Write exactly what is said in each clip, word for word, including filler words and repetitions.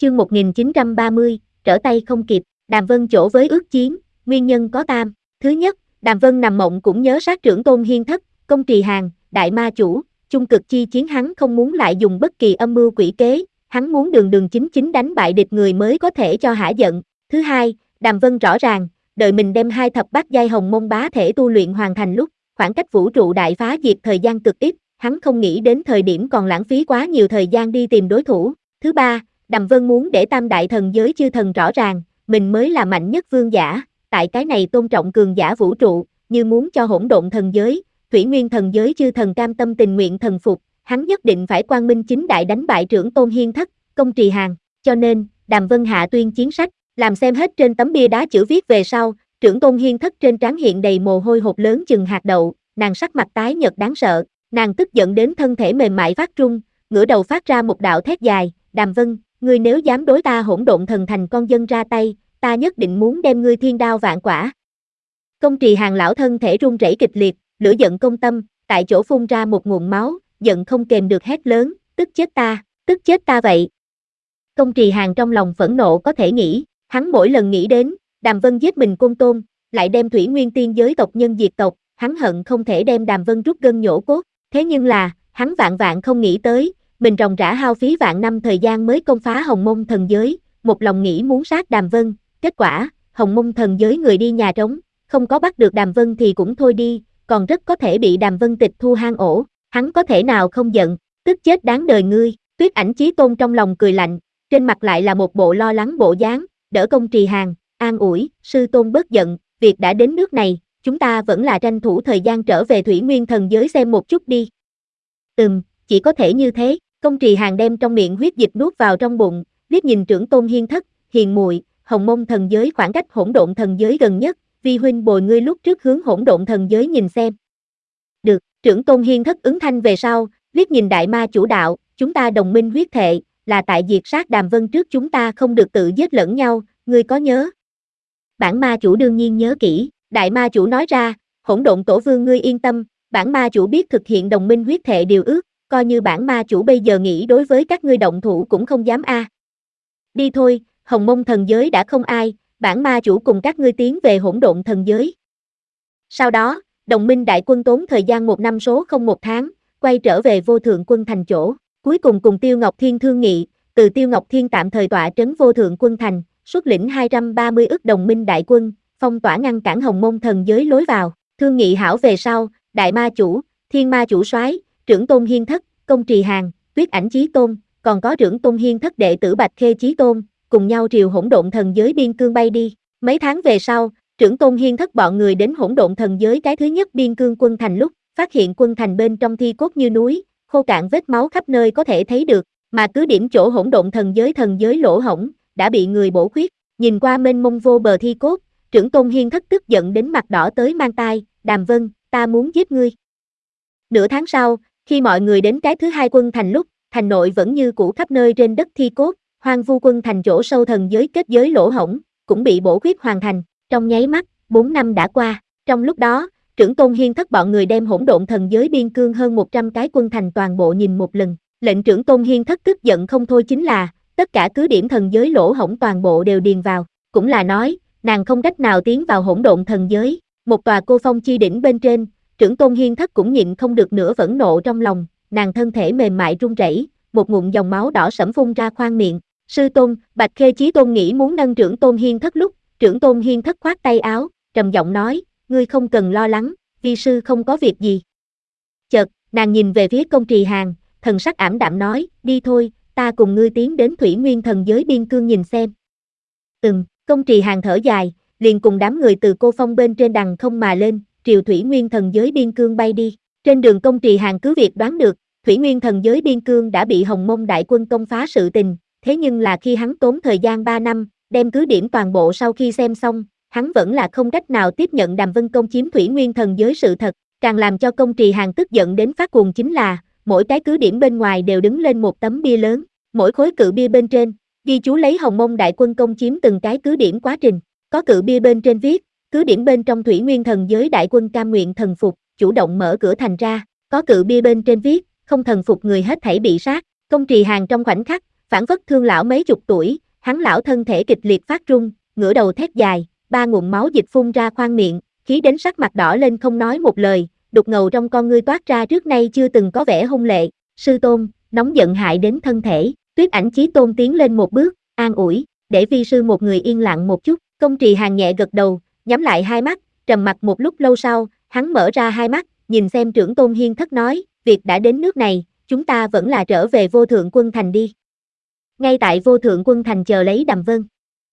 Chương một nghìn chín trăm ba mươi, trở tay không kịp, Đàm Vân chỗ với ước chiến, nguyên nhân có tam. Thứ nhất, Đàm Vân nằm mộng cũng nhớ sát trưởng Tôn Hiên Thất, Công Trì Hàn, Đại Ma Chủ, chung cực chi chiến hắn không muốn lại dùng bất kỳ âm mưu quỷ kế, hắn muốn đường đường chính chính đánh bại địch người mới có thể cho hả giận. Thứ hai, Đàm Vân rõ ràng, đợi mình đem hai thập bát giai hồng môn bá thể tu luyện hoàn thành lúc, khoảng cách vũ trụ đại phá diệt thời gian cực ít, hắn không nghĩ đến thời điểm còn lãng phí quá nhiều thời gian đi tìm đối thủ. Thứ ba, Đàm Vân muốn để tam đại thần giới chư thần rõ ràng, mình mới là mạnh nhất vương giả, tại cái này tôn trọng cường giả vũ trụ, như muốn cho hỗn độn thần giới, thủy nguyên thần giới chư thần cam tâm tình nguyện thần phục, hắn nhất định phải quang minh chính đại đánh bại trưởng Tôn Hiên Thất, Công Trì Hàn, cho nên, Đàm Vân hạ tuyên chiến sách, làm xem hết trên tấm bia đá chữ viết về sau, trưởng Tôn Hiên Thất trên trán hiện đầy mồ hôi hột lớn chừng hạt đậu, nàng sắc mặt tái nhợt đáng sợ, nàng tức giận đến thân thể mềm mại phát run, ngửa đầu phát ra một đạo thét dài, Đàm Vân, ngươi nếu dám đối ta hỗn độn thần thành con dân ra tay, ta nhất định muốn đem ngươi thiên đao vạn quả. Công Trì Hàn lão thân thể run rẩy kịch liệt, lửa giận công tâm, tại chỗ phun ra một nguồn máu, giận không kềm được hét lớn, tức chết ta, tức chết ta vậy. Công Trì Hàn trong lòng phẫn nộ có thể nghĩ, hắn mỗi lần nghĩ đến, Đàm Vân giết mình Côn Tôn, lại đem thủy nguyên tiên giới tộc nhân diệt tộc, hắn hận không thể đem Đàm Vân rút gân nhổ cốt, thế nhưng là, hắn vạn vạn không nghĩ tới, mình ròng rã hao phí vạn năm thời gian mới công phá Hồng Mông thần giới, một lòng nghĩ muốn sát Đàm Vân, kết quả, Hồng Mông thần giới người đi nhà trống, không có bắt được Đàm Vân thì cũng thôi đi, còn rất có thể bị Đàm Vân tịch thu hang ổ, hắn có thể nào không giận, tức chết đáng đời ngươi. Tuyết Ảnh Chí Tôn trong lòng cười lạnh, trên mặt lại là một bộ lo lắng bộ dáng, đỡ Công Trì Hàn, an ủi, sư tôn bớt giận, việc đã đến nước này, chúng ta vẫn là tranh thủ thời gian trở về thủy nguyên thần giới xem một chút đi. Ừm, chỉ có thể như thế. Công Trì Hàn đem trong miệng huyết dịch nuốt vào trong bụng, liếc nhìn trưởng Tôn Hiên Thất, hiền muội, Hồng Mông thần giới khoảng cách hỗn độn thần giới gần nhất, vi huynh bồi ngươi lúc trước hướng hỗn độn thần giới nhìn xem. Được, trưởng Tôn Hiên Thất ứng thanh về sau, liếc nhìn Đại Ma Chủ đạo, chúng ta đồng minh huyết thệ, là tại diệt sát Đàm Vân trước chúng ta không được tự giết lẫn nhau, ngươi có nhớ? Bản Ma Chủ đương nhiên nhớ kỹ, Đại Ma Chủ nói ra, hỗn độn tổ vương ngươi yên tâm, bản Ma Chủ biết thực hiện đồng minh huyết thệ điều ước, coi như bản Ma Chủ bây giờ nghĩ đối với các ngươi động thủ cũng không dám a. À. Đi thôi, Hồng Mông thần giới đã không ai, bản Ma Chủ cùng các ngươi tiến về hỗn độn thần giới. Sau đó, đồng minh đại quân tốn thời gian một năm số không một tháng, quay trở về vô thượng quân thành chỗ, cuối cùng cùng Tiêu Ngọc Thiên thương nghị, từ Tiêu Ngọc Thiên tạm thời tọa trấn vô thượng quân thành, xuất lĩnh hai trăm ba mươi ức đồng minh đại quân, phong tỏa ngăn cản Hồng Mông thần giới lối vào, thương nghị hảo về sau, Đại Ma Chủ, Thiên Ma Chủ soái, trưởng Tôn Hiên Thất, Công Trì Hàn, Tuyết Ảnh Chí Tôn, còn có trưởng Tôn Hiên Thất đệ tử Bạch Khê Chí Tôn, cùng nhau triều hỗn độn thần giới biên cương bay đi. Mấy tháng về sau, trưởng Tôn Hiên Thất bọn người đến hỗn độn thần giới cái thứ nhất biên cương quân thành lúc, phát hiện quân thành bên trong thi cốt như núi, khô cạn vết máu khắp nơi có thể thấy được, mà cứ điểm chỗ hỗn độn thần giới thần giới lỗ hổng, đã bị người bổ khuyết. Nhìn qua mênh mông vô bờ thi cốt, trưởng Tôn Hiên Thất tức giận đến mặt đỏ tới mang tai, Đàm Vân, ta muốn giết ngươi. Nửa tháng sau, khi mọi người đến cái thứ hai quân thành lúc, thành nội vẫn như cũ khắp nơi trên đất thi cốt, hoang vu quân thành chỗ sâu thần giới kết giới lỗ hổng, cũng bị bổ khuyết hoàn thành, trong nháy mắt, bốn năm đã qua, trong lúc đó, trưởng Tôn Hiên Thất bọn người đem hỗn độn thần giới biên cương hơn một trăm cái quân thành toàn bộ nhìn một lần, lệnh trưởng Tôn Hiên Thất tức giận không thôi chính là, tất cả cứ điểm thần giới lỗ hổng toàn bộ đều điền vào, cũng là nói, nàng không cách nào tiến vào hỗn độn thần giới, một tòa cô phong chi đỉnh bên trên, trưởng Tôn Hiên Thất cũng nhịn không được nữa phẫn nộ trong lòng, nàng thân thể mềm mại run rẩy, một ngụm dòng máu đỏ sẫm phun ra khoang miệng. Sư Tôn, Bạch Khê Chí Tôn nghĩ muốn nâng trưởng Tôn Hiên Thất lúc, trưởng Tôn Hiên Thất khoát tay áo, trầm giọng nói, ngươi không cần lo lắng, vi sư không có việc gì. Chợt, nàng nhìn về phía Công Trì Hàn, thần sắc ảm đạm nói, đi thôi, ta cùng ngươi tiến đến thủy nguyên thần giới biên cương nhìn xem. Ừm, Công Trì Hàn thở dài, liền cùng đám người từ cô phong bên trên đằng không mà lên, triều thủy nguyên thần giới biên cương bay đi. Trên đường Công Trì Hàn cứ việc đoán được, thủy nguyên thần giới biên cương đã bị Hồng Mông đại quân công phá sự tình, thế nhưng là khi hắn tốn thời gian ba năm, đem cứ điểm toàn bộ sau khi xem xong, hắn vẫn là không cách nào tiếp nhận Đàm Vân công chiếm thủy nguyên thần giới sự thật, càng làm cho Công Trì Hàn tức giận đến phát cuồng chính là, mỗi cái cứ điểm bên ngoài đều đứng lên một tấm bia lớn, mỗi khối cự bia bên trên, ghi chú lấy Hồng Mông đại quân công chiếm từng cái cứ điểm quá trình, có cự bia bên trên viết, cứ điểm bên trong thủy nguyên thần giới đại quân cam nguyện thần phục, chủ động mở cửa thành ra, có cự bia bên trên viết, không thần phục người hết thảy bị sát. Công Trì Hàn trong khoảnh khắc, Phản phất thương lão mấy chục tuổi, hắn lão thân thể kịch liệt phát run, ngửa đầu thét dài, ba nguồn máu dịch phun ra khoang miệng, khí đến sắc mặt đỏ lên không nói một lời, đục ngầu trong con ngươi toát ra trước nay chưa từng có vẻ hung lệ. Sư tôn, nóng giận hại đến thân thể. Tuyết Ảnh Chí Tôn tiến lên một bước, an ủi, để vi sư một người yên lặng một chút. Công Trì Hàn nhẹ gật đầu, nhắm lại hai mắt, trầm mặc một lúc lâu sau, hắn mở ra hai mắt, nhìn xem Trưởng Tôn Hiên Thất nói, việc đã đến nước này, chúng ta vẫn là trở về Vô Thượng Quân Thành đi. Ngay tại Vô Thượng Quân Thành chờ lấy Đàm Vân.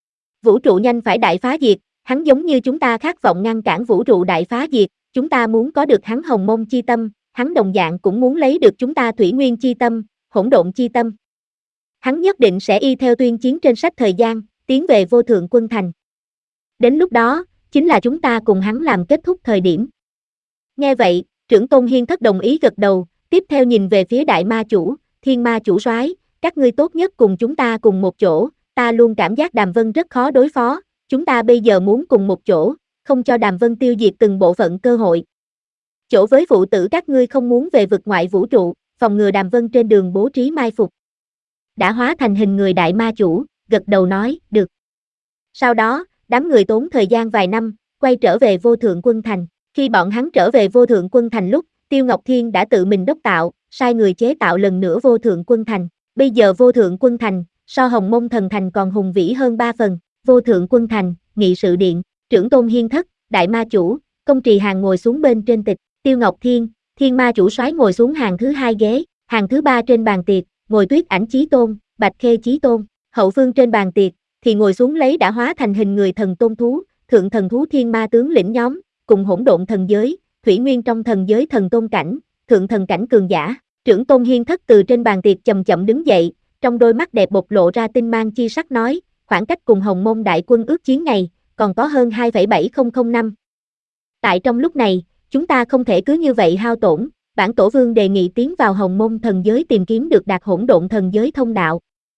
Vũ trụ nhanh phải đại phá diệt, hắn giống như chúng ta khát vọng ngăn cản vũ trụ đại phá diệt, chúng ta muốn có được hắn hồng mông chi tâm, hắn đồng dạng cũng muốn lấy được chúng ta thủy nguyên chi tâm, hỗn độn chi tâm. Hắn nhất định sẽ y theo tuyên chiến trên sách thời gian, tiến về Vô Thượng Quân Thành. Đến lúc đó, chính là chúng ta cùng hắn làm kết thúc thời điểm. Nghe vậy, Trưởng Tôn Hiên Thất đồng ý gật đầu, tiếp theo nhìn về phía Đại Ma Chủ, Thiên Ma Chủ soái, các ngươi tốt nhất cùng chúng ta cùng một chỗ, ta luôn cảm giác Đàm Vân rất khó đối phó, chúng ta bây giờ muốn cùng một chỗ, không cho Đàm Vân tiêu diệt từng bộ phận cơ hội. Chỗ với phụ tử các ngươi không muốn về vực ngoại vũ trụ, phòng ngừa Đàm Vân trên đường bố trí mai phục. Đã hóa thành hình người Đại Ma Chủ, gật đầu nói, được. Sau đó, đám người tốn thời gian vài năm, quay trở về Vô Thượng Quân Thành. Khi bọn hắn trở về Vô Thượng Quân Thành lúc, Tiêu Ngọc Thiên đã tự mình đốc tạo, sai người chế tạo lần nữa Vô Thượng Quân Thành. Bây giờ Vô Thượng Quân Thành, so Hồng Mông Thần Thành còn hùng vĩ hơn ba phần. Vô Thượng Quân Thành, nghị sự điện, Trưởng Tôn Hiên Thất, Đại Ma Chủ, Công Trì Hàn ngồi xuống bên trên tịch, Tiêu Ngọc Thiên, Thiên Ma Chủ soái ngồi xuống hàng thứ hai ghế, hàng thứ ba trên bàn tiệc, ngồi Tuyết Ảnh Chí Tôn, Bạch Khê Chí Tôn, hậu phương trên bàn tiệc, thì ngồi xuống lấy đã hóa thành hình người thần tôn thú, thượng thần thú thiên ma tướng lĩnh nhóm, cùng hỗn độn thần giới, thủy nguyên trong thần giới thần tôn cảnh, thượng thần cảnh cường giả. Trưởng Tôn Hiên Thất từ trên bàn tiệc chậm chậm đứng dậy, trong đôi mắt đẹp bộc lộ ra tinh mang chi sắc nói, khoảng cách cùng Hồng Mông đại quân ước chiến ngày, còn có hơn hai phẩy bảy không không năm. Tại trong lúc này, chúng ta không thể cứ như vậy hao tổn, bản tổ vương đề nghị tiến vào Hồng Mông thần giới tìm kiếm được đạt hỗn độn thần giới thông đạo.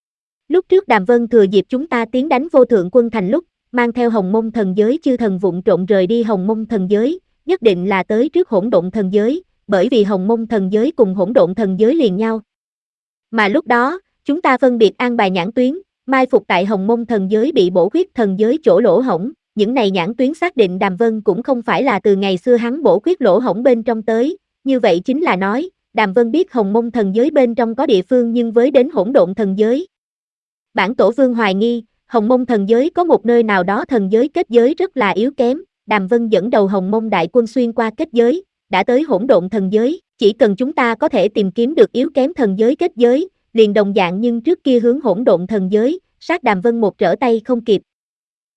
Lúc trước Đàm Vân thừa dịp chúng ta tiến đánh Vô Thượng Quân Thành lúc, mang theo Hồng Mông thần giới chư thần vụng trộm rời đi Hồng Mông thần giới, nhất định là tới trước hỗn độn thần giới, bởi vì Hồng Mông thần giới cùng hỗn độn thần giới liền nhau. Mà lúc đó, chúng ta phân biệt an bài nhãn tuyến, mai phục tại Hồng Mông thần giới bị bổ khuyết thần giới chỗ lỗ hổng, những này nhãn tuyến xác định Đàm Vân cũng không phải là từ ngày xưa hắn bổ khuyết lỗ hổng bên trong tới, như vậy chính là nói, Đàm Vân biết Hồng Mông thần giới bên trong có địa phương nhưng với đến hỗn độn thần giới. Bản tổ vương hoài nghi, Hồng Mông thần giới có một nơi nào đó thần giới kết giới rất là yếu kém, Đàm Vân dẫn đầu Hồng Mông đại quân xuyên qua kết giới, đã tới hỗn độn thần giới, chỉ cần chúng ta có thể tìm kiếm được yếu kém thần giới kết giới, liền đồng dạng nhưng trước kia hướng hỗn độn thần giới, sát Đàm Vân một trở tay không kịp,